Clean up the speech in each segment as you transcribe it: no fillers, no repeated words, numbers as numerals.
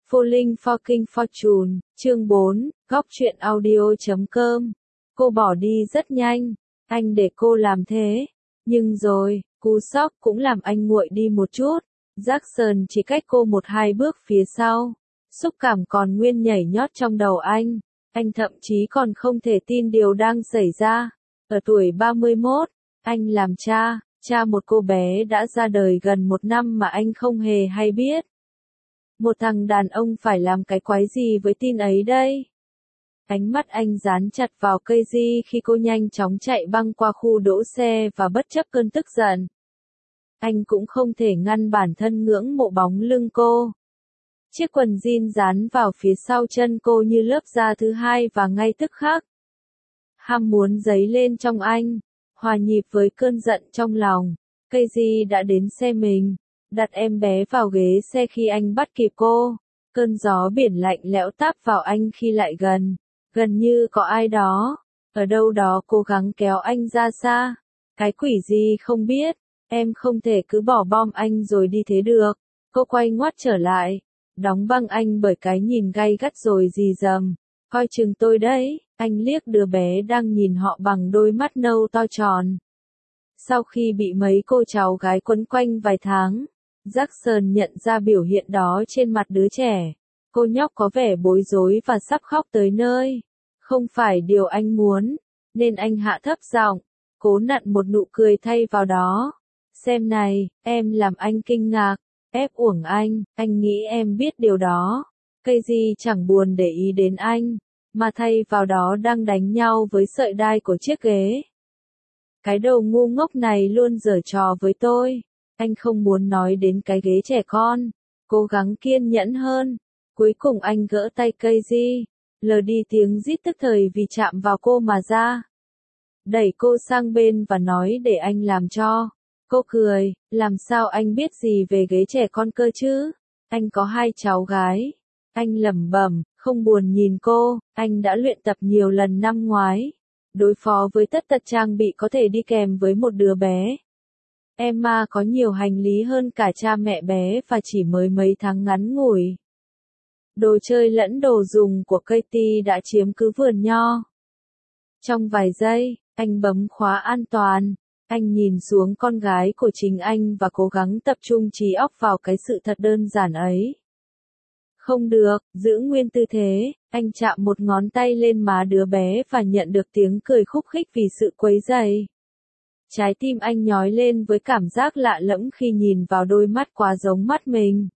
Falling Fucking Fortune, chương 4, góc truyện audio.com. Cô bỏ đi rất nhanh, anh để cô làm thế. Nhưng rồi, cú sốc cũng làm anh nguội đi một chút. Jackson chỉ cách cô 1-2 bước phía sau. Xúc cảm còn nguyên nhảy nhót trong đầu anh. Anh thậm chí còn không thể tin điều đang xảy ra. Ở tuổi 31, anh làm cha một cô bé đã ra đời gần 1 năm mà anh không hề hay biết. Một thằng đàn ông phải làm cái quái gì với tin ấy đây? Ánh mắt anh dán chặt vào cây di khi cô nhanh chóng chạy băng qua khu đỗ xe và bất chấp cơn tức giận. Anh cũng không thể ngăn bản thân ngưỡng mộ bóng lưng cô. Chiếc quần jean dán vào phía sau chân cô như lớp da thứ hai và ngay tức khắc. Ham muốn dấy lên trong anh, hòa nhịp với cơn giận trong lòng. Cây di đã đến xe mình. Đặt em bé vào ghế xe khi anh bắt kịp cô. Cơn gió biển lạnh lẽo táp vào anh khi lại gần. Gần như có ai đó, ở đâu đó cố gắng kéo anh ra xa. Cái quỷ gì không biết, em không thể cứ bỏ bom anh rồi đi thế được. Cô quay ngoắt trở lại, đóng băng anh bởi cái nhìn gay gắt rồi rì rầm. Coi chừng tôi đấy, anh liếc đứa bé đang nhìn họ bằng đôi mắt nâu to tròn. Sau khi bị mấy cô cháu gái quấn quanh vài tháng, Jackson nhận ra biểu hiện đó trên mặt đứa trẻ. Cô nhóc có vẻ bối rối và sắp khóc tới nơi. Không phải điều anh muốn, nên anh hạ thấp giọng, cố nặn một nụ cười thay vào đó. Xem này, em làm anh kinh ngạc, ép uổng anh nghĩ em biết điều đó. Cây gì chẳng buồn để ý đến anh, mà thay vào đó đang đánh nhau với sợi đai của chiếc ghế. Cái đầu ngu ngốc này luôn giở trò với tôi. Anh không muốn nói đến cái ghế trẻ con. Cố gắng kiên nhẫn hơn. Cuối cùng anh gỡ tay cây di. Lờ đi tiếng rít tức thời vì chạm vào cô mà ra. Đẩy cô sang bên và nói để anh làm cho. Cô cười, làm sao anh biết gì về ghế trẻ con cơ chứ? Anh có 2 cháu gái. Anh lẩm bẩm, không buồn nhìn cô, anh đã luyện tập nhiều lần năm ngoái. Đối phó với tất tật trang bị có thể đi kèm với một đứa bé. Emma có nhiều hành lý hơn cả cha mẹ bé và chỉ mới mấy tháng ngắn ngủi. Đồ chơi lẫn đồ dùng của Katie đã chiếm cứ vườn nho. Trong vài giây, anh bấm khóa an toàn. Anh nhìn xuống con gái của chính anh và cố gắng tập trung trí óc vào cái sự thật đơn giản ấy. Không được, giữ nguyên tư thế, anh chạm một ngón tay lên má đứa bé và nhận được tiếng cười khúc khích vì sự quấy rầy. Trái tim anh nhói lên với cảm giác lạ lẫm khi nhìn vào đôi mắt quá giống mắt mình.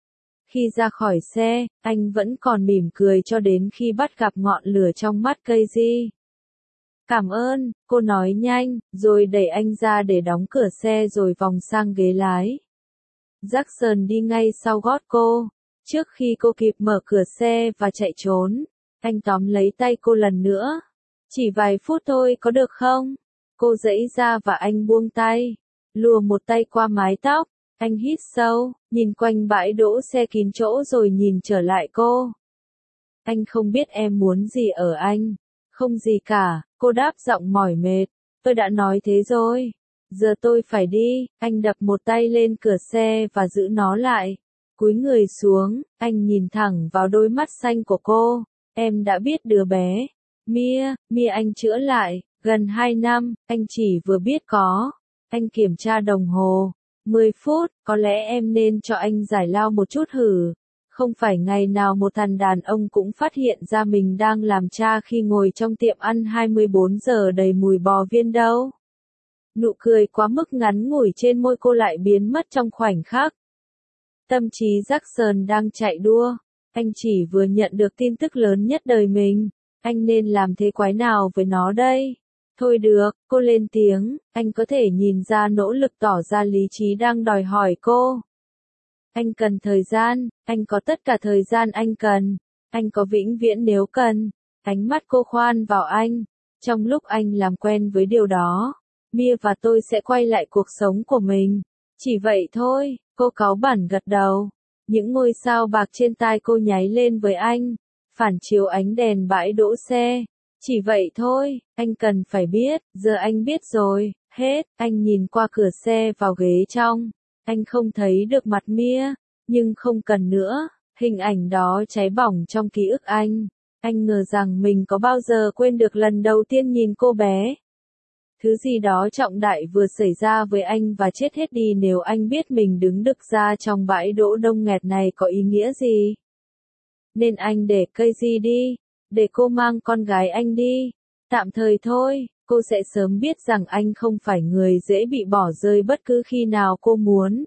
Khi ra khỏi xe, anh vẫn còn mỉm cười cho đến khi bắt gặp ngọn lửa trong mắt cây di. Cảm ơn, cô nói nhanh, rồi đẩy anh ra để đóng cửa xe rồi vòng sang ghế lái. Jackson đi ngay sau gót cô. Trước khi cô kịp mở cửa xe và chạy trốn, anh tóm lấy tay cô lần nữa. Chỉ vài phút thôi có được không? Cô giãy ra và anh buông tay. Lùa một tay qua mái tóc. Anh hít sâu, nhìn quanh bãi đỗ xe kín chỗ rồi nhìn trở lại cô. Anh không biết em muốn gì ở anh. Không gì cả, cô đáp giọng mỏi mệt. Tôi đã nói thế rồi. Giờ tôi phải đi. Anh đập một tay lên cửa xe và giữ nó lại. Cúi người xuống, anh nhìn thẳng vào đôi mắt xanh của cô. Em đã biết đứa bé. Mia anh chữa lại. Gần 2 năm, anh chỉ vừa biết có. Anh kiểm tra đồng hồ. 10 phút, có lẽ em nên cho anh giải lao một chút hử. Không phải ngày nào một thằng đàn ông cũng phát hiện ra mình đang làm cha khi ngồi trong tiệm ăn 24 giờ đầy mùi bò viên đâu. Nụ cười quá mức ngắn ngủi trên môi cô lại biến mất trong khoảnh khắc. Tâm trí Jackson đang chạy đua. Anh chỉ vừa nhận được tin tức lớn nhất đời mình. Anh nên làm thế quái nào với nó đây? Thôi được, cô lên tiếng, anh có thể nhìn ra nỗ lực tỏ ra lý trí đang đòi hỏi cô. Anh cần thời gian, anh có tất cả thời gian anh cần. Anh có vĩnh viễn nếu cần. Ánh mắt cô khoan vào anh. Trong lúc anh làm quen với điều đó, Mia và tôi sẽ quay lại cuộc sống của mình. Chỉ vậy thôi, cô cáu bẳn gật đầu. Những ngôi sao bạc trên tai cô nháy lên với anh. Phản chiếu ánh đèn bãi đỗ xe. Chỉ vậy thôi, anh cần phải biết, giờ anh biết rồi, hết, anh nhìn qua cửa xe vào ghế trong. Anh không thấy được mặt Mia, nhưng không cần nữa, Hình ảnh đó cháy bỏng trong ký ức anh. Anh ngờ rằng mình có bao giờ quên được lần đầu tiên nhìn cô bé. Thứ gì đó trọng đại vừa xảy ra với anh và chết hết đi nếu anh biết mình đứng đực ra trong bãi đỗ đông nghẹt này có ý nghĩa gì. Nên anh để Casey đi, để cô mang con gái anh đi. Tạm thời thôi, cô sẽ sớm biết rằng anh không phải người dễ bị bỏ rơi bất cứ khi nào cô muốn.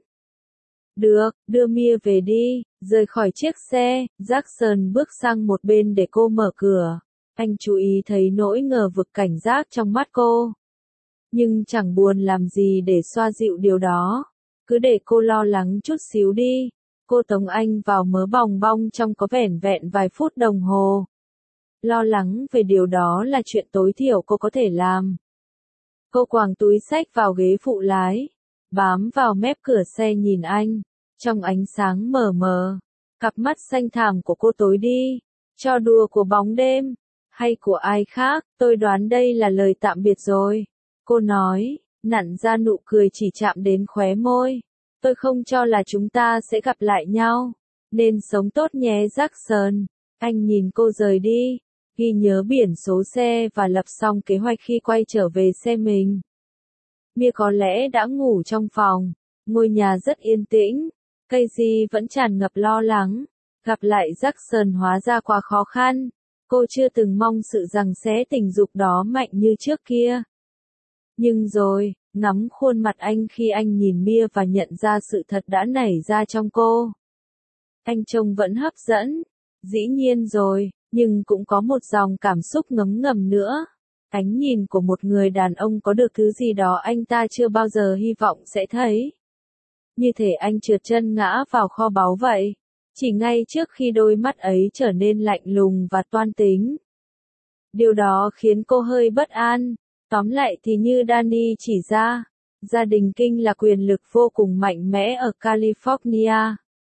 Được, đưa Mia về đi. Rời khỏi chiếc xe, Jackson bước sang một bên để cô mở cửa. Anh chú ý thấy nỗi ngờ vực cảnh giác trong mắt cô. Nhưng chẳng buồn làm gì để xoa dịu điều đó. Cứ để cô lo lắng chút xíu đi. Cô tống anh vào mớ bòng bong trong có vẻn vẹn vài phút đồng hồ. Lo lắng về điều đó là chuyện tối thiểu cô có thể làm. Cô quàng túi xách vào ghế phụ lái, bám vào mép cửa xe nhìn anh. Trong ánh sáng mờ mờ, cặp mắt xanh thẳm của cô tối đi. Trò đùa của bóng đêm, hay của ai khác, tôi đoán đây là lời tạm biệt rồi. Cô nói, nặn ra nụ cười chỉ chạm đến khóe môi. Tôi không cho là chúng ta sẽ gặp lại nhau. Nên sống tốt nhé Jackson. Anh nhìn cô rời đi, ghi nhớ biển số xe và lập xong kế hoạch khi quay trở về xe mình. Mia có lẽ đã ngủ trong phòng. Ngôi nhà rất yên tĩnh. Casey vẫn tràn ngập lo lắng. Gặp lại Jackson hóa ra quá khó khăn. Cô chưa từng mong sự giằng xé tình dục đó mạnh như trước kia. Nhưng rồi, ngắm khuôn mặt anh khi anh nhìn Mia và nhận ra sự thật đã nảy ra trong cô. Anh trông vẫn hấp dẫn. Dĩ nhiên rồi, nhưng cũng có một dòng cảm xúc ngấm ngầm nữa. Ánh nhìn của một người đàn ông có được thứ gì đó anh ta chưa bao giờ hy vọng sẽ thấy. Như thể anh trượt chân ngã vào kho báu vậy. Chỉ ngay trước khi đôi mắt ấy trở nên lạnh lùng và toan tính. Điều đó khiến cô hơi bất an. Tóm lại thì như Danny chỉ ra, gia đình King là quyền lực vô cùng mạnh mẽ ở California.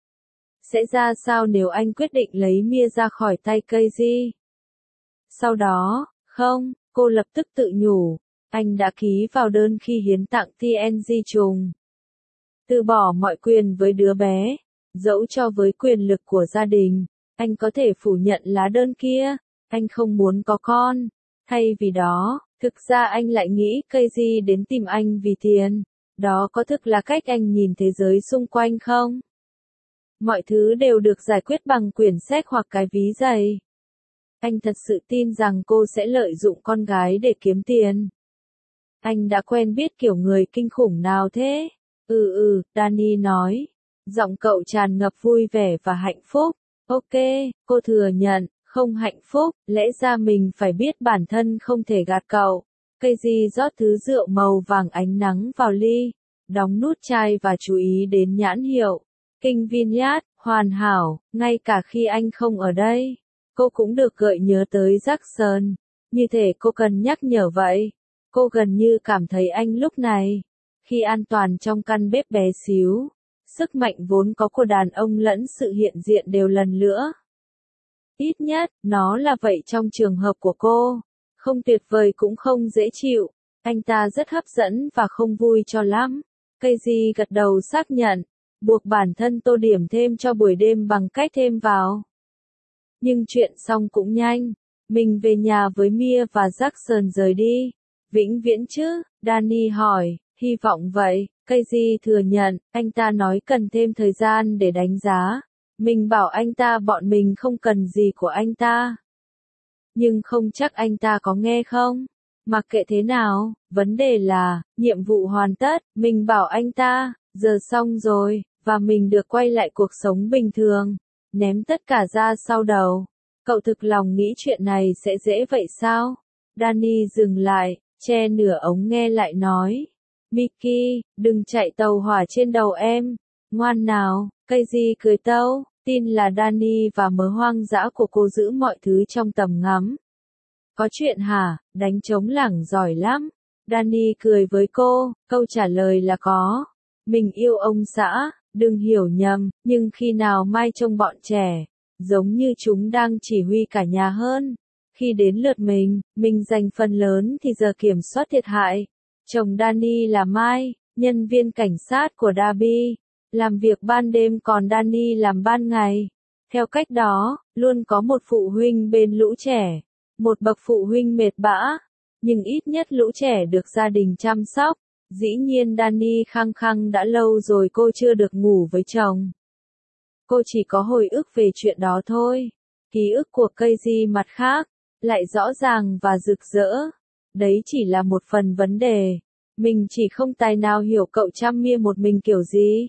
Sẽ ra sao nếu anh quyết định lấy Mia ra khỏi tay Casey? Sau đó, không, cô lập tức tự nhủ, anh đã ký vào đơn khi hiến tặng TNG trùng. Từ bỏ mọi quyền với đứa bé, dẫu cho với quyền lực của gia đình, anh có thể phủ nhận lá đơn kia, anh không muốn có con. Thay vì đó, thực ra anh lại nghĩ Casey đến tìm anh vì tiền. Đó có thực là cách anh nhìn thế giới xung quanh không? Mọi thứ đều được giải quyết bằng quyển sách hoặc cái ví dày. Anh thật sự tin rằng cô sẽ lợi dụng con gái để kiếm tiền. Anh đã quen biết kiểu người kinh khủng nào thế? Danny nói. Giọng cậu tràn ngập vui vẻ và hạnh phúc. Ok, cô thừa nhận, không hạnh phúc, lẽ ra mình phải biết bản thân không thể gạt cậu. Casey rót thứ rượu màu vàng ánh nắng vào ly, đóng nút chai và chú ý đến nhãn hiệu. King Vineyard, hoàn hảo, ngay cả khi anh không ở đây. Cô cũng được gợi nhớ tới Jackson. Như thể cô cần nhắc nhở vậy. Cô gần như cảm thấy anh lúc này, khi an toàn trong căn bếp bé xíu, sức mạnh vốn có của đàn ông lẫn sự hiện diện đều lần nữa. Ít nhất, nó là vậy trong trường hợp của cô. Không tuyệt vời cũng không dễ chịu. Anh ta rất hấp dẫn và không vui cho lắm. Casey gật đầu xác nhận. Buộc bản thân tô điểm thêm cho buổi đêm bằng cách thêm vào. Nhưng chuyện xong cũng nhanh. Mình về nhà với Mia và Jackson rời đi. Vĩnh viễn chứ? Danny hỏi. Hy vọng vậy. Casey thừa nhận. Anh ta nói cần thêm thời gian để đánh giá. Mình bảo anh ta bọn mình không cần gì của anh ta. Nhưng không chắc anh ta có nghe không? Mặc kệ thế nào, vấn đề là, nhiệm vụ hoàn tất, mình bảo anh ta, giờ xong rồi, và mình được quay lại cuộc sống bình thường. Ném tất cả ra sau đầu. Cậu thực lòng nghĩ chuyện này sẽ dễ vậy sao? Danny dừng lại, che nửa ống nghe lại nói. Mickey, đừng chạy tàu hỏa trên đầu em. Ngoan nào, Casey cười tâu, tin là Danny và mớ hoang dã của cô giữ mọi thứ trong tầm ngắm. Có chuyện hả, đánh trống lảng giỏi lắm. Danny cười với cô, câu trả lời là có. Mình yêu ông xã, đừng hiểu nhầm, nhưng khi nào mai trông bọn trẻ, giống như chúng đang chỉ huy cả nhà hơn. Khi đến lượt mình giành phần lớn thì giờ kiểm soát thiệt hại. Chồng Danny là Mai, nhân viên cảnh sát của Darby. Làm việc ban đêm còn Danny làm ban ngày. Theo cách đó, luôn có một phụ huynh bên lũ trẻ, một bậc phụ huynh mệt bã, nhưng ít nhất lũ trẻ được gia đình chăm sóc. Dĩ nhiên Danny khăng khăng đã lâu rồi cô chưa được ngủ với chồng. Cô chỉ có hồi ức về chuyện đó thôi. Ký ức của Casey mặt khác, lại rõ ràng và rực rỡ. Đấy chỉ là một phần vấn đề. Mình chỉ không tài nào hiểu cậu chăm mia một mình kiểu gì.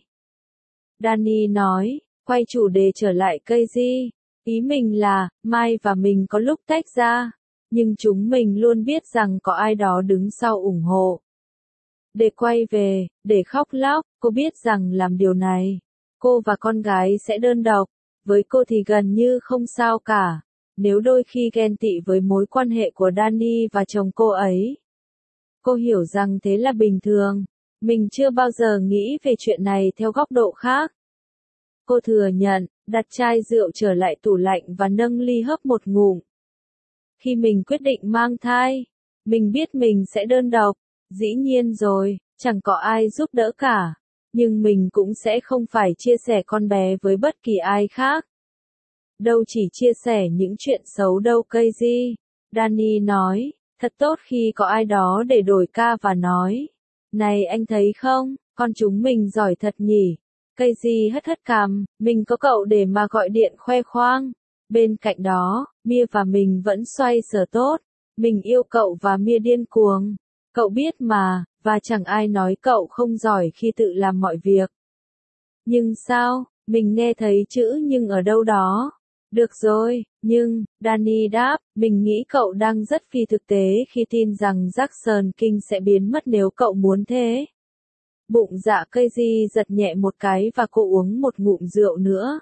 Danny nói, quay chủ đề trở lại Casey. Ý mình là, Mai và mình có lúc tách ra. Nhưng chúng mình luôn biết rằng có ai đó đứng sau ủng hộ. Để quay về, để khóc lóc, cô biết rằng làm điều này, cô và con gái sẽ đơn độc. Với cô thì gần như không sao cả. Nếu đôi khi ghen tị với mối quan hệ của Danny và chồng cô ấy. Cô hiểu rằng thế là bình thường. Mình chưa bao giờ nghĩ về chuyện này theo góc độ khác. Cô thừa nhận, đặt chai rượu trở lại tủ lạnh và nâng ly hớp một ngụm. Khi mình quyết định mang thai, mình biết mình sẽ đơn độc. Dĩ nhiên rồi, chẳng có ai giúp đỡ cả. Nhưng mình cũng sẽ không phải chia sẻ con bé với bất kỳ ai khác. Đâu chỉ chia sẻ những chuyện xấu đâu Casey. Danny nói, thật tốt khi có ai đó để đổi ca và nói. Này anh thấy không, con chúng mình giỏi thật nhỉ. Casey hất hất cằm, mình có cậu để mà gọi điện khoe khoang. Bên cạnh đó, Mia và mình vẫn xoay sở tốt. Mình yêu cậu và Mia điên cuồng. Cậu biết mà, và chẳng ai nói cậu không giỏi khi tự làm mọi việc. Nhưng sao, mình nghe thấy chữ nhưng ở đâu đó. Được rồi, nhưng, Danny đáp, mình nghĩ cậu đang rất phi thực tế khi tin rằng Jackson King sẽ biến mất nếu cậu muốn thế. Bụng dạ Casey giật nhẹ một cái và cô uống một ngụm rượu nữa.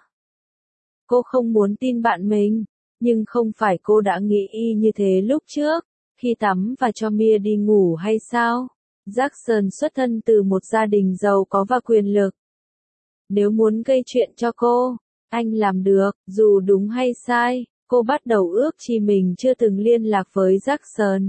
Cô không muốn tin bạn mình, nhưng không phải cô đã nghĩ y như thế lúc trước, khi tắm và cho Mia đi ngủ hay sao? Jackson xuất thân từ một gia đình giàu có và quyền lực. Nếu muốn gây chuyện cho cô, anh làm được, dù đúng hay sai, cô bắt đầu ước chi mình chưa từng liên lạc với Jackson.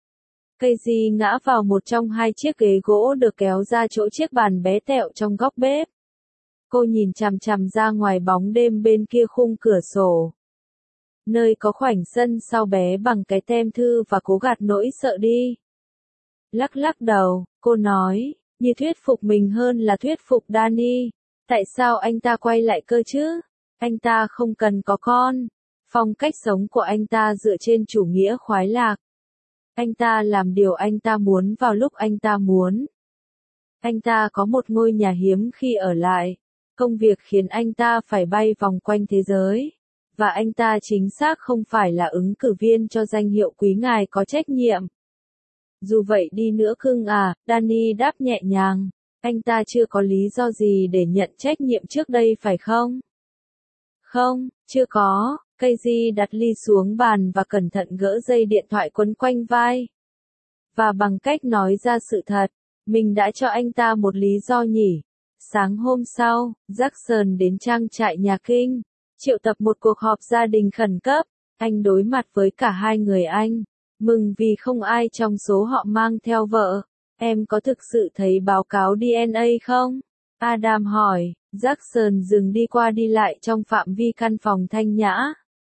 Casey ngã vào một trong hai chiếc ghế gỗ được kéo ra chỗ chiếc bàn bé tẹo trong góc bếp. Cô nhìn chằm chằm ra ngoài bóng đêm bên kia khung cửa sổ. Nơi có khoảnh sân sau bé bằng cái tem thư và cố gạt nỗi sợ đi. Lắc lắc đầu, cô nói, như thuyết phục mình hơn là thuyết phục Danny. Tại sao anh ta quay lại cơ chứ? Anh ta không cần có con. Phong cách sống của anh ta dựa trên chủ nghĩa khoái lạc. Anh ta làm điều anh ta muốn vào lúc anh ta muốn. Anh ta có một ngôi nhà hiếm khi ở lại. Công việc khiến anh ta phải bay vòng quanh thế giới. Và anh ta chính xác không phải là ứng cử viên cho danh hiệu quý ngài có trách nhiệm. Dù vậy đi nữa cưng à, Danny đáp nhẹ nhàng. Anh ta chưa có lý do gì để nhận trách nhiệm trước đây phải không? Không, chưa có. Casey đặt ly xuống bàn và cẩn thận gỡ dây điện thoại quấn quanh vai. Và bằng cách nói ra sự thật, mình đã cho anh ta một lý do nhỉ. Sáng hôm sau, Jackson đến trang trại nhà King, triệu tập một cuộc họp gia đình khẩn cấp. Anh đối mặt với cả hai người anh. Mừng vì không ai trong số họ mang theo vợ. Em có thực sự thấy báo cáo DNA không? Adam hỏi. Jackson dừng đi qua đi lại trong phạm vi căn phòng thanh nhã.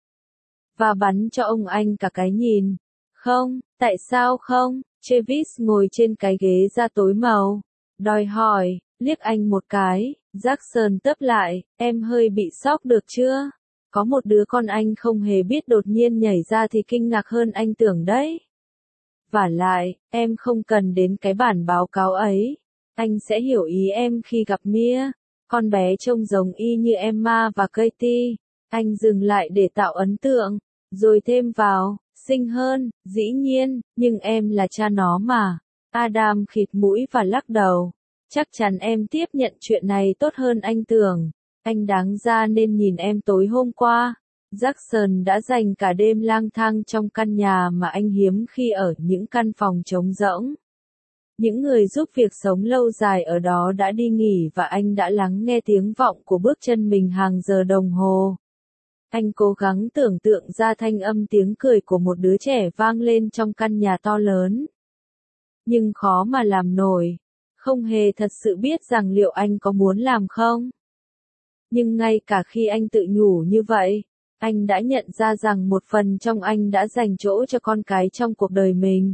Và bắn cho ông anh cả cái nhìn. Không, tại sao không? Travis ngồi trên cái ghế da tối màu. Đòi hỏi, liếc anh một cái. Jackson tấp lại, em hơi bị sốc được chưa? Có một đứa con anh không hề biết đột nhiên nhảy ra thì kinh ngạc hơn anh tưởng đấy. Vả lại, em không cần đến cái bản báo cáo ấy. Anh sẽ hiểu ý em khi gặp Mia. Con bé trông giống y như Emma và Katie. Anh dừng lại để tạo ấn tượng. Rồi thêm vào, xinh hơn, dĩ nhiên, nhưng em là cha nó mà. Adam khịt mũi và lắc đầu. Chắc chắn em tiếp nhận chuyện này tốt hơn anh tưởng. Anh đáng ra nên nhìn em tối hôm qua. Jackson đã dành cả đêm lang thang trong căn nhà mà anh hiếm khi ở những căn phòng trống rỗng. Những người giúp việc sống lâu dài ở đó đã đi nghỉ và anh đã lắng nghe tiếng vọng của bước chân mình hàng giờ đồng hồ. Anh cố gắng tưởng tượng ra thanh âm tiếng cười của một đứa trẻ vang lên trong căn nhà to lớn. Nhưng khó mà làm nổi. Không hề thật sự biết rằng liệu anh có muốn làm không. Nhưng ngay cả khi anh tự nhủ như vậy, anh đã nhận ra rằng một phần trong anh đã dành chỗ cho con cái trong cuộc đời mình.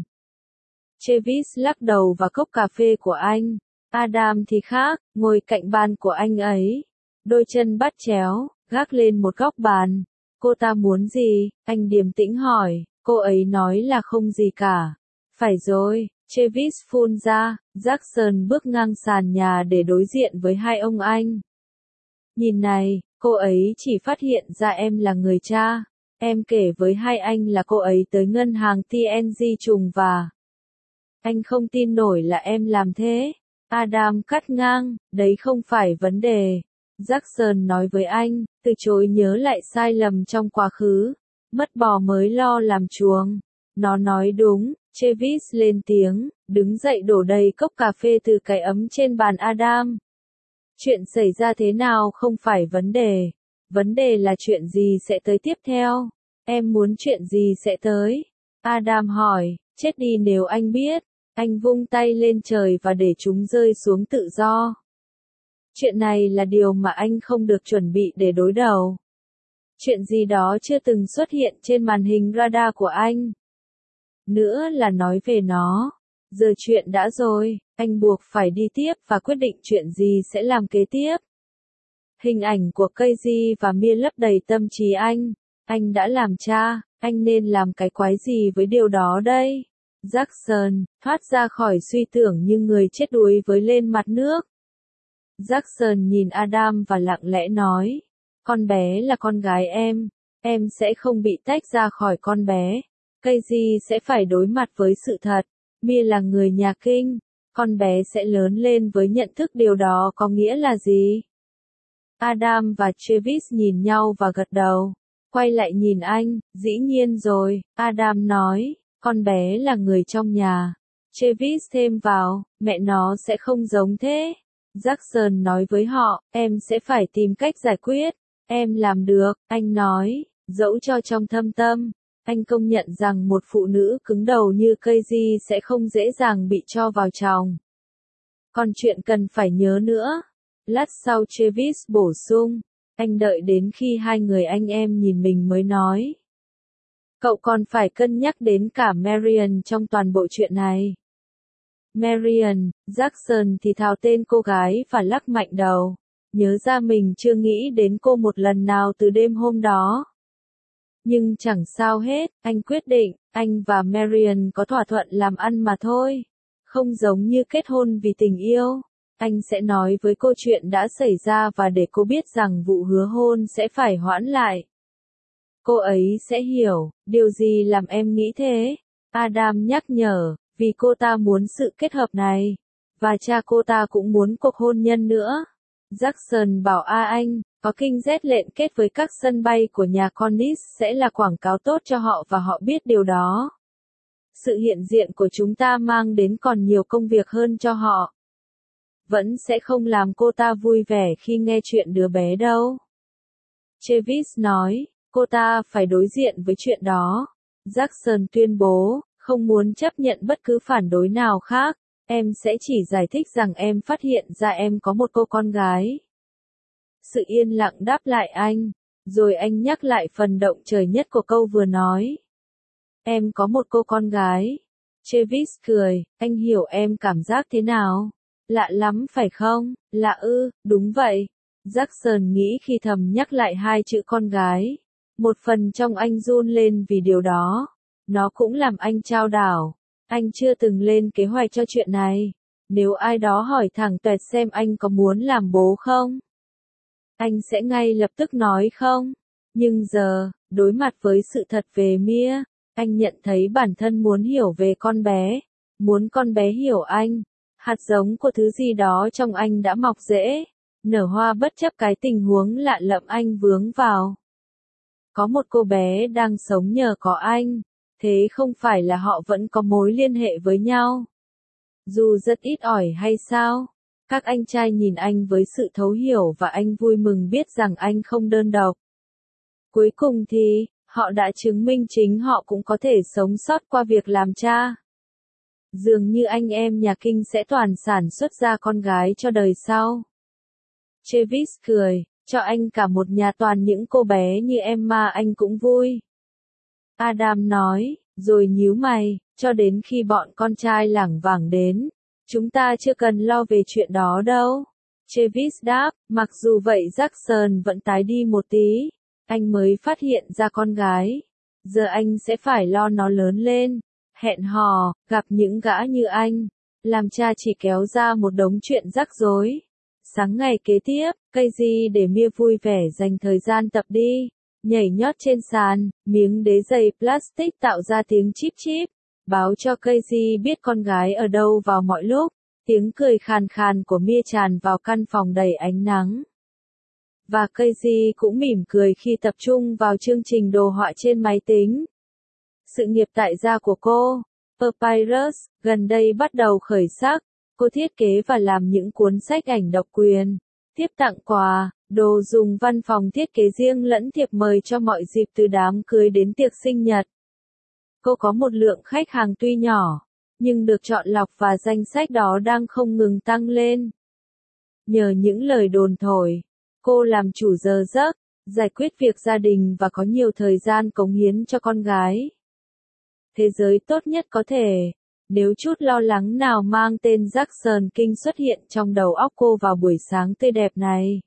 Travis lắc đầu vào cốc cà phê của anh. Adam thì khác, ngồi cạnh bàn của anh ấy. Đôi chân bắt chéo, gác lên một góc bàn. Cô ta muốn gì? Anh điềm tĩnh hỏi. Cô ấy nói là không gì cả. Phải rồi, Travis phun ra. Jackson bước ngang sàn nhà để đối diện với hai ông anh. Nhìn này, cô ấy chỉ phát hiện ra em là người cha. Em kể với hai anh là cô ấy tới ngân hàng TNG trùng và... Anh không tin nổi là em làm thế. Adam cắt ngang, đấy không phải vấn đề. Jackson nói với anh, từ chối nhớ lại sai lầm trong quá khứ. Mất bò mới lo làm chuồng. Nó nói đúng, Travis lên tiếng, đứng dậy đổ đầy cốc cà phê từ cái ấm trên bàn Adam. Chuyện xảy ra thế nào không phải vấn đề. Vấn đề là chuyện gì sẽ tới tiếp theo. Em muốn chuyện gì sẽ tới? Adam hỏi, chết đi nếu anh biết. Anh vung tay lên trời và để chúng rơi xuống tự do. Chuyện này là điều mà anh không được chuẩn bị để đối đầu. Chuyện gì đó chưa từng xuất hiện trên màn hình radar của anh. Nữa là nói về nó. Giờ chuyện đã rồi, anh buộc phải đi tiếp và quyết định chuyện gì sẽ làm kế tiếp. Hình ảnh của Casey và Mia lấp đầy tâm trí anh. Anh đã làm cha, anh nên làm cái quái gì với điều đó đây? Jackson, thoát ra khỏi suy tưởng như người chết đuối với lên mặt nước. Jackson nhìn Adam và lặng lẽ nói, con bé là con gái em sẽ không bị tách ra khỏi con bé. Casey sẽ phải đối mặt với sự thật, Mia là người nhà kinh, con bé sẽ lớn lên với nhận thức điều đó có nghĩa là gì? Adam và Travis nhìn nhau và gật đầu, quay lại nhìn anh, dĩ nhiên rồi, Adam nói. Con bé là người trong nhà. Travis thêm vào, mẹ nó sẽ không giống thế. Jackson nói với họ, em sẽ phải tìm cách giải quyết. Em làm được, anh nói, dẫu cho trong thâm tâm. Anh công nhận rằng một phụ nữ cứng đầu như Casey sẽ không dễ dàng bị cho vào chòng. Còn chuyện cần phải nhớ nữa. Lát sau Travis bổ sung, anh đợi đến khi hai người anh em nhìn mình mới nói. Cậu còn phải cân nhắc đến cả Marian trong toàn bộ chuyện này. Marian, Jackson thì thào tên cô gái và lắc mạnh đầu. Nhớ ra mình chưa nghĩ đến cô một lần nào từ đêm hôm đó. Nhưng chẳng sao hết, anh quyết định, anh và Marian có thỏa thuận làm ăn mà thôi. Không giống như kết hôn vì tình yêu. Anh sẽ nói với cô chuyện đã xảy ra và để cô biết rằng vụ hứa hôn sẽ phải hoãn lại. Cô ấy sẽ hiểu, điều gì làm em nghĩ thế? Adam nhắc nhở, vì cô ta muốn sự kết hợp này. Và cha cô ta cũng muốn cuộc hôn nhân nữa. Jackson bảo anh, có kinh Z lệnh kết với các sân bay của nhà Cornish sẽ là quảng cáo tốt cho họ và họ biết điều đó. Sự hiện diện của chúng ta mang đến còn nhiều công việc hơn cho họ. Vẫn sẽ không làm cô ta vui vẻ khi nghe chuyện đứa bé đâu. Travis nói. Cô ta phải đối diện với chuyện đó. Jackson tuyên bố, không muốn chấp nhận bất cứ phản đối nào khác. Em sẽ chỉ giải thích rằng em phát hiện ra em có một cô con gái. Sự yên lặng đáp lại anh. Rồi anh nhắc lại phần động trời nhất của câu vừa nói. Em có một cô con gái. Travis cười, anh hiểu em cảm giác thế nào? Lạ lắm phải không? Lạ ư, đúng vậy. Jackson nghĩ khi thầm nhắc lại hai chữ con gái. Một phần trong anh run lên vì điều đó. Nó cũng làm anh chao đảo. Anh chưa từng lên kế hoạch cho chuyện này. Nếu ai đó hỏi thẳng tuẹt xem anh có muốn làm bố không? Anh sẽ ngay lập tức nói không. Nhưng giờ, đối mặt với sự thật về Mia, anh nhận thấy bản thân muốn hiểu về con bé. Muốn con bé hiểu anh. Hạt giống của thứ gì đó trong anh đã mọc rễ. Nở hoa bất chấp cái tình huống lạ lẫm anh vướng vào. Có một cô bé đang sống nhờ có anh, thế không phải là họ vẫn có mối liên hệ với nhau. Dù rất ít ỏi hay sao? Các anh trai nhìn anh với sự thấu hiểu và anh vui mừng biết rằng anh không đơn độc. Cuối cùng thì, họ đã chứng minh chính họ cũng có thể sống sót qua việc làm cha. Dường như anh em nhà kinh sẽ toàn sản xuất ra con gái cho đời sau. Travis cười, Cho anh cả một nhà toàn những cô bé như em mà anh cũng vui. Adam nói, rồi nhíu mày, cho đến khi bọn con trai lảng vảng đến. Chúng ta chưa cần lo về chuyện đó đâu. Travis đáp, mặc dù vậy Jackson vẫn tái đi một tí. Anh mới phát hiện ra con gái. Giờ anh sẽ phải lo nó lớn lên. Hẹn hò, gặp những gã như anh. Làm cha chỉ kéo ra một đống chuyện rắc rối. Sáng ngày kế tiếp, Casey để Mia vui vẻ dành thời gian tập đi. Nhảy nhót trên sàn, miếng đế giày plastic tạo ra tiếng chip chip. Báo cho Casey biết con gái ở đâu vào mọi lúc. Tiếng cười khàn khàn của Mia tràn vào căn phòng đầy ánh nắng. Và Casey cũng mỉm cười khi tập trung vào chương trình đồ họa trên máy tính. Sự nghiệp tại gia của cô, Papyrus, gần đây bắt đầu khởi sắc. Cô thiết kế và làm những cuốn sách ảnh độc quyền, tiếp tặng quà, đồ dùng văn phòng thiết kế riêng lẫn thiệp mời cho mọi dịp từ đám cưới đến tiệc sinh nhật. Cô có một lượng khách hàng tuy nhỏ, nhưng được chọn lọc và danh sách đó đang không ngừng tăng lên. Nhờ những lời đồn thổi, cô làm chủ giờ giấc, giải quyết việc gia đình và có nhiều thời gian cống hiến cho con gái. Thế giới tốt nhất có thể. Nếu chút lo lắng nào mang tên Jackson King xuất hiện trong đầu óc cô vào buổi sáng tươi đẹp này.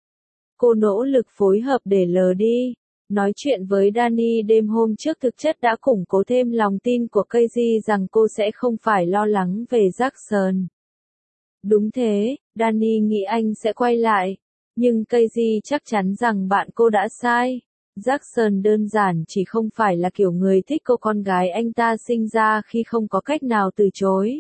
Cô nỗ lực phối hợp để lờ đi. Nói chuyện với Danny đêm hôm trước thực chất đã củng cố thêm lòng tin của Casey rằng cô sẽ không phải lo lắng về Jackson. Đúng thế, Danny nghĩ anh sẽ quay lại. Nhưng Casey chắc chắn rằng bạn cô đã sai. Jackson đơn giản chỉ không phải là kiểu người thích cô con gái anh ta sinh ra khi không có cách nào từ chối.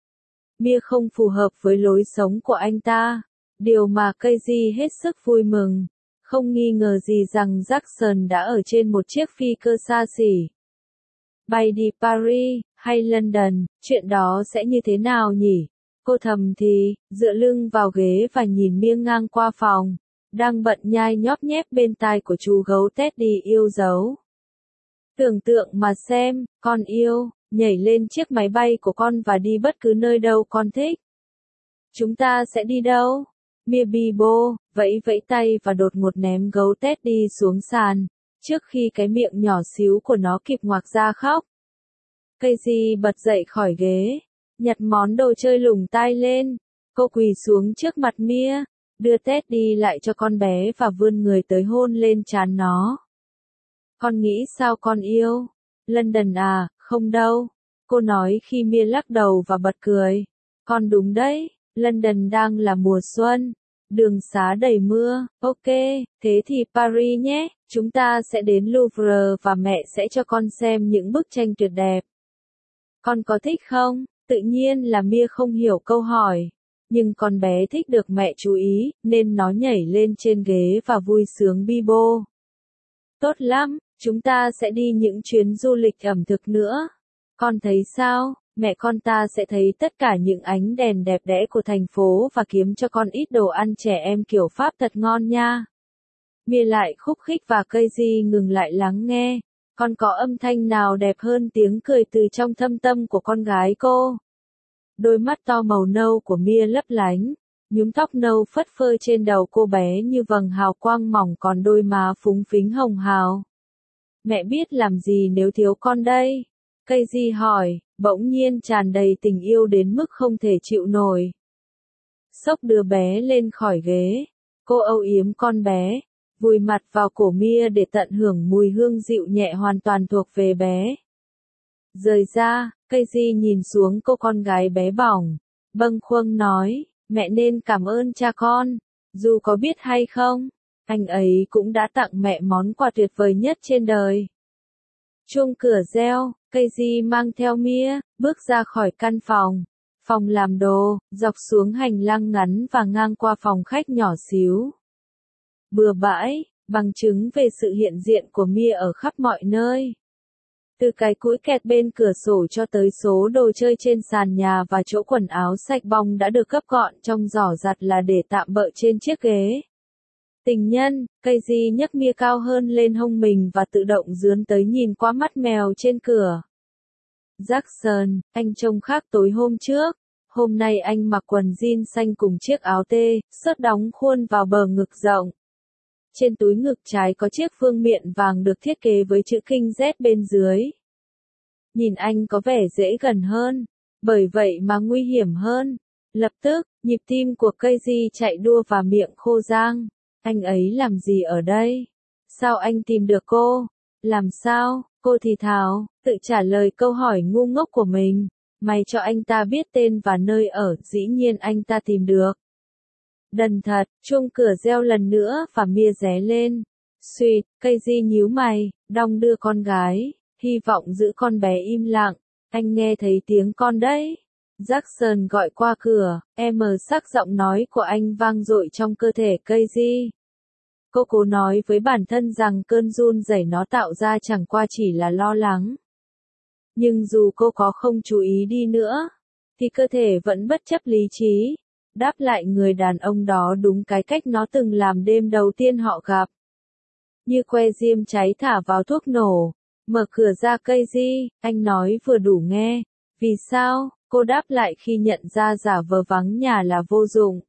Mia không phù hợp với lối sống của anh ta. Điều mà Casey hết sức vui mừng. Không nghi ngờ gì rằng Jackson đã ở trên một chiếc phi cơ xa xỉ. Bay đi Paris, hay London, chuyện đó sẽ như thế nào nhỉ? Cô thầm thì, dựa lưng vào ghế và nhìn Mia ngang qua phòng. Đang bận nhai nhóp nhép bên tai của chú gấu Teddy yêu dấu. Tưởng tượng mà xem, con yêu, nhảy lên chiếc máy bay của con và đi bất cứ nơi đâu con thích. Chúng ta sẽ đi đâu? Mia Bibo, vẫy vẫy tay và đột ngột ném gấu Teddy xuống sàn, trước khi cái miệng nhỏ xíu của nó kịp ngoạc ra khóc. Casey bật dậy khỏi ghế, nhặt món đồ chơi lủng tai lên. Cô quỳ xuống trước mặt Mia, đưa Teddy lại cho con bé và vươn người tới hôn lên trán nó. Con nghĩ sao con yêu? London à, không đâu. Cô nói khi Mia lắc đầu và bật cười. Con đúng đấy, London đang là mùa xuân. Đường xá đầy mưa, ok, thế thì Paris nhé, chúng ta sẽ đến Louvre và mẹ sẽ cho con xem những bức tranh tuyệt đẹp. Con có thích không? Tự nhiên là Mia không hiểu câu hỏi. Nhưng con bé thích được mẹ chú ý, nên nó nhảy lên trên ghế và vui sướng Bibo. Tốt lắm, chúng ta sẽ đi những chuyến du lịch ẩm thực nữa. Con thấy sao? Mẹ con ta sẽ thấy tất cả những ánh đèn đẹp đẽ của thành phố và kiếm cho con ít đồ ăn trẻ em kiểu Pháp thật ngon nha. Mia lại khúc khích và Casey ngừng lại lắng nghe. Con có âm thanh nào đẹp hơn tiếng cười từ trong thâm tâm của con gái cô? Đôi mắt to màu nâu của Mia lấp lánh, nhúm tóc nâu phất phơ trên đầu cô bé như vầng hào quang mỏng còn đôi má phúng phính hồng hào. Mẹ biết làm gì nếu thiếu con đây? Casey hỏi, bỗng nhiên tràn đầy tình yêu đến mức không thể chịu nổi. Xốc đưa bé lên khỏi ghế. Cô âu yếm con bé, vùi mặt vào cổ Mia để tận hưởng mùi hương dịu nhẹ hoàn toàn thuộc về bé. Rời ra, Casey nhìn xuống cô con gái bé bỏng, bâng khuâng nói, mẹ nên cảm ơn cha con, dù có biết hay không, anh ấy cũng đã tặng mẹ món quà tuyệt vời nhất trên đời. Chuông cửa reo, Casey mang theo Mia, bước ra khỏi căn phòng, phòng làm đồ, dọc xuống hành lang ngắn và ngang qua phòng khách nhỏ xíu. Bừa bãi, bằng chứng về sự hiện diện của Mia ở khắp mọi nơi. Từ cái cũi kẹt bên cửa sổ cho tới số đồ chơi trên sàn nhà và chỗ quần áo sạch bong đã được gấp gọn trong giỏ giặt là để tạm bợ trên chiếc ghế. Tình nhân, Casey nhấc Mia cao hơn lên hông mình và tự động dướn tới nhìn qua mắt mèo trên cửa. Jackson, anh trông khác tối hôm trước. Hôm nay anh mặc quần jean xanh cùng chiếc áo tê, sớt đóng khuôn vào bờ ngực rộng. Trên túi ngực trái có chiếc vương miện vàng được thiết kế với chữ kinh Z bên dưới. Nhìn anh có vẻ dễ gần hơn, bởi vậy mà nguy hiểm hơn. Lập tức, nhịp tim của Casey chạy đua và miệng khô rang. Anh ấy làm gì ở đây? Sao anh tìm được cô? Làm sao? Cô thì thào, tự trả lời câu hỏi ngu ngốc của mình. Mày cho anh ta biết tên và nơi ở, dĩ nhiên anh ta tìm được. Đần thật, chuông cửa reo lần nữa và Mia ré lên. Suýt, Casey nhíu mày, đong đưa con gái, hy vọng giữ con bé im lặng. Anh nghe thấy tiếng con đấy. Jackson gọi qua cửa, sắc giọng nói của anh vang dội trong cơ thể Casey. Cô cố nói với bản thân rằng cơn run rẩy nó tạo ra chẳng qua chỉ là lo lắng. Nhưng dù cô có không chú ý đi nữa, thì cơ thể vẫn bất chấp lý trí, đáp lại người đàn ông đó đúng cái cách nó từng làm đêm đầu tiên họ gặp. Như que diêm cháy thả vào thuốc nổ, mở cửa ra Casey, anh nói vừa đủ nghe. Vì sao? Cô đáp lại khi nhận ra giả vờ vắng nhà là vô dụng.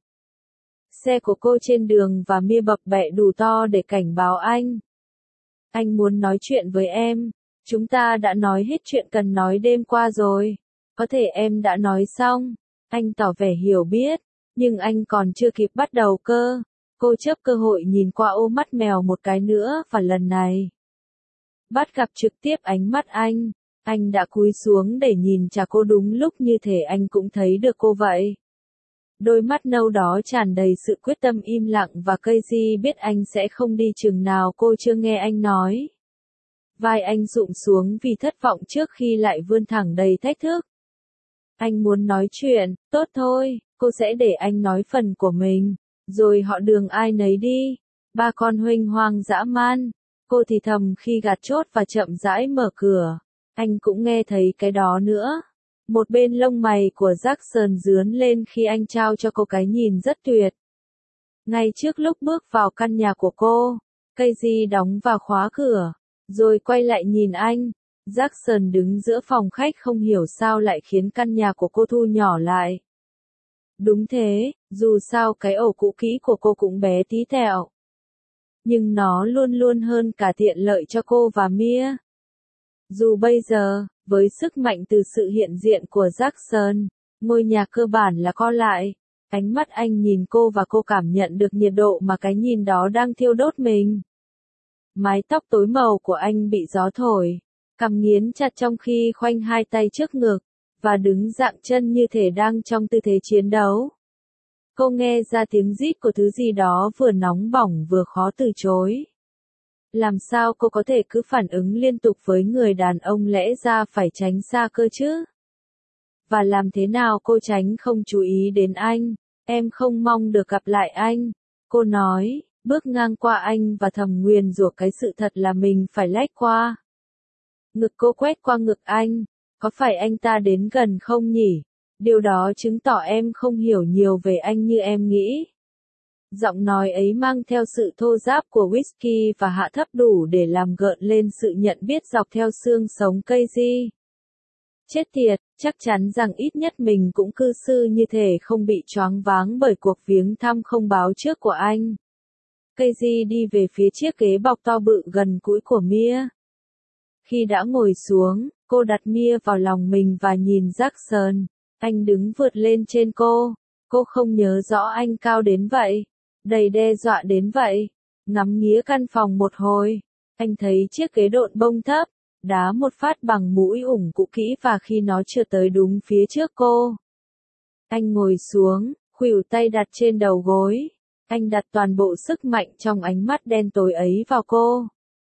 Xe của cô trên đường và Mia bập bẹ đủ to để cảnh báo anh. Anh muốn nói chuyện với em. Chúng ta đã nói hết chuyện cần nói đêm qua rồi. Có thể em đã nói xong. Anh tỏ vẻ hiểu biết, nhưng anh còn chưa kịp bắt đầu cơ. Cô chớp cơ hội nhìn qua ô mắt mèo một cái nữa và lần này bắt gặp trực tiếp ánh mắt anh. Anh đã cúi xuống để nhìn trả cô đúng lúc như thể anh cũng thấy được cô vậy. Đôi mắt nâu đó tràn đầy sự quyết tâm im lặng và Casey biết anh sẽ không đi chừng nào cô chưa nghe anh nói. Vai anh rụng xuống vì thất vọng trước khi lại vươn thẳng đầy thách thức. Anh muốn nói chuyện, tốt thôi, cô sẽ để anh nói phần của mình, rồi họ đường ai nấy đi. Ba con huênh hoang dã man, cô thì thầm khi gạt chốt và chậm rãi mở cửa. Anh cũng nghe thấy cái đó nữa. Một bên lông mày của Jackson rướn lên khi anh trao cho cô cái nhìn rất tuyệt. Ngay trước lúc bước vào căn nhà của cô, Casey đóng và khóa cửa, rồi quay lại nhìn anh. Jackson đứng giữa phòng khách không hiểu sao lại khiến căn nhà của cô thu nhỏ lại. Đúng thế, dù sao cái ổ cũ kỹ của cô cũng bé tí tẹo. Nhưng nó luôn luôn hơn cả tiện lợi cho cô và Mia. Dù bây giờ, với sức mạnh từ sự hiện diện của Jackson, ngôi nhà cơ bản là co lại. Ánh mắt anh nhìn cô và cô cảm nhận được nhiệt độ mà cái nhìn đó đang thiêu đốt mình. Mái tóc tối màu của anh bị gió thổi, cằm nghiến chặt trong khi khoanh hai tay trước ngực, và đứng dạng chân như thể đang trong tư thế chiến đấu. Cô nghe ra tiếng rít của thứ gì đó vừa nóng bỏng vừa khó từ chối. Làm sao cô có thể cứ phản ứng liên tục với người đàn ông lẽ ra phải tránh xa cơ chứ? Và làm thế nào cô tránh không chú ý đến anh? Em không mong được gặp lại anh. Cô nói, bước ngang qua anh và thầm nguyền rủa cái sự thật là mình phải lách qua. Ngực cô quét qua ngực anh. Có phải anh ta đến gần không nhỉ? Điều đó chứng tỏ em không hiểu nhiều về anh như em nghĩ. Giọng nói ấy mang theo sự thô ráp của whisky và hạ thấp đủ để làm gợn lên sự nhận biết dọc theo xương sống Casey. Chết tiệt, chắc chắn rằng ít nhất mình cũng cư xử như thể không bị choáng váng bởi cuộc viếng thăm không báo trước của anh. Casey đi về phía chiếc ghế bọc to bự gần cũi của Mia. Khi đã ngồi xuống, cô đặt Mia vào lòng mình và nhìn Jackson. Anh đứng vượt lên trên cô. Cô không nhớ rõ anh cao đến vậy. Đầy đe dọa đến vậy. Ngắm nghía căn phòng một hồi. Anh thấy chiếc ghế độn bông thấp. Đá một phát bằng mũi ủng cũ kỹ và khi nó chưa tới đúng phía trước cô. Anh ngồi xuống, khuỷu tay đặt trên đầu gối. Anh đặt toàn bộ sức mạnh trong ánh mắt đen tối ấy vào cô.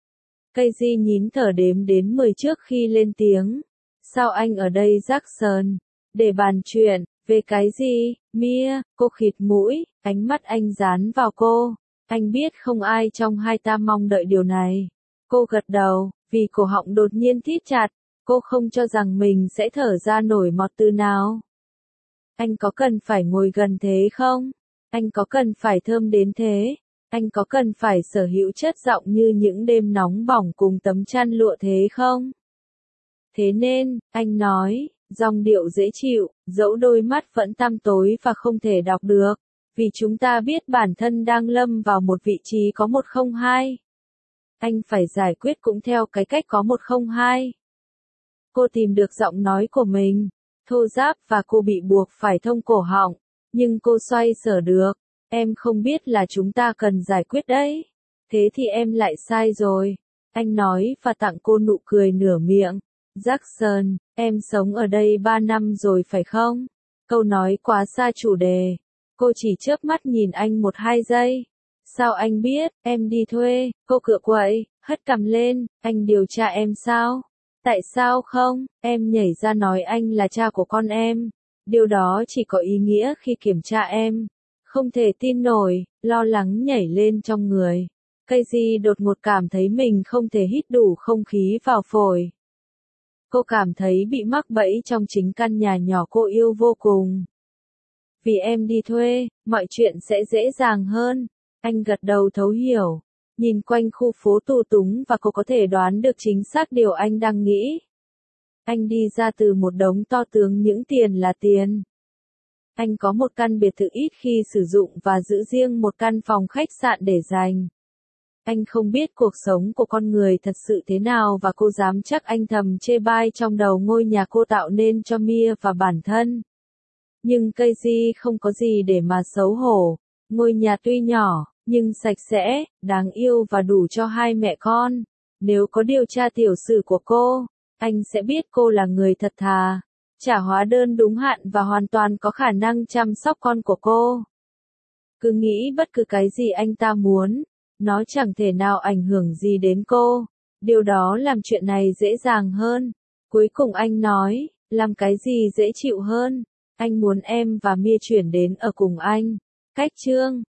Casey nhín thở đếm đến 10 trước khi lên tiếng. Sao anh ở đây Jackson? Để bàn chuyện, về cái gì? Mia, cô khịt mũi, ánh mắt anh dán vào cô. Anh biết không ai trong hai ta mong đợi điều này. Cô gật đầu, vì cổ họng đột nhiên thít chặt. Cô không cho rằng mình sẽ thở ra nổi một từ nào. Anh có cần phải ngồi gần thế không? Anh có cần phải thơm đến thế? Anh có cần phải sở hữu chất giọng như những đêm nóng bỏng cùng tấm chăn lụa thế không? Thế nên, anh nói, giọng điệu dễ chịu, dẫu đôi mắt vẫn tăm tối và không thể đọc được. Vì chúng ta biết bản thân đang lâm vào một vị trí có 102. Anh phải giải quyết cũng theo cái cách có 102. Cô tìm được giọng nói của mình, thô ráp và cô bị buộc phải thông cổ họng, nhưng cô xoay sở được. Em không biết là chúng ta cần giải quyết đấy. Thế thì em lại sai rồi. Anh nói và tặng cô nụ cười nửa miệng. Jackson, em sống ở đây 3 năm rồi phải không? Câu nói quá xa chủ đề. Cô chỉ chớp mắt nhìn anh 1-2 giây. Sao anh biết, em đi thuê, cô cựa quậy, hất cằm lên, anh điều tra em sao? Tại sao không, em nhảy ra nói anh là cha của con em. Điều đó chỉ có ý nghĩa khi kiểm tra em. Không thể tin nổi, lo lắng nhảy lên trong người. Casey đột ngột cảm thấy mình không thể hít đủ không khí vào phổi. Cô cảm thấy bị mắc bẫy trong chính căn nhà nhỏ cô yêu vô cùng. Vì em đi thuê, mọi chuyện sẽ dễ dàng hơn. Anh gật đầu thấu hiểu. Nhìn quanh khu phố tù túng và cô có thể đoán được chính xác điều anh đang nghĩ. Anh đi ra từ một đống to tướng những tiền là tiền. Anh có một căn biệt thự ít khi sử dụng và giữ riêng một căn phòng khách sạn để dành. Anh không biết cuộc sống của con người thật sự thế nào và cô dám chắc anh thầm chê bai trong đầu ngôi nhà cô tạo nên cho Mia và bản thân. Nhưng Casey không có gì để mà xấu hổ. Ngôi nhà tuy nhỏ, nhưng sạch sẽ, đáng yêu và đủ cho hai mẹ con. Nếu có điều tra tiểu sử của cô, anh sẽ biết cô là người thật thà, trả hóa đơn đúng hạn và hoàn toàn có khả năng chăm sóc con của cô. Cứ nghĩ bất cứ cái gì anh ta muốn, nó chẳng thể nào ảnh hưởng gì đến cô. Điều đó làm chuyện này dễ dàng hơn. Cuối cùng anh nói, làm cái gì dễ chịu hơn? Anh muốn em và Mia chuyển đến ở cùng anh. Cách chương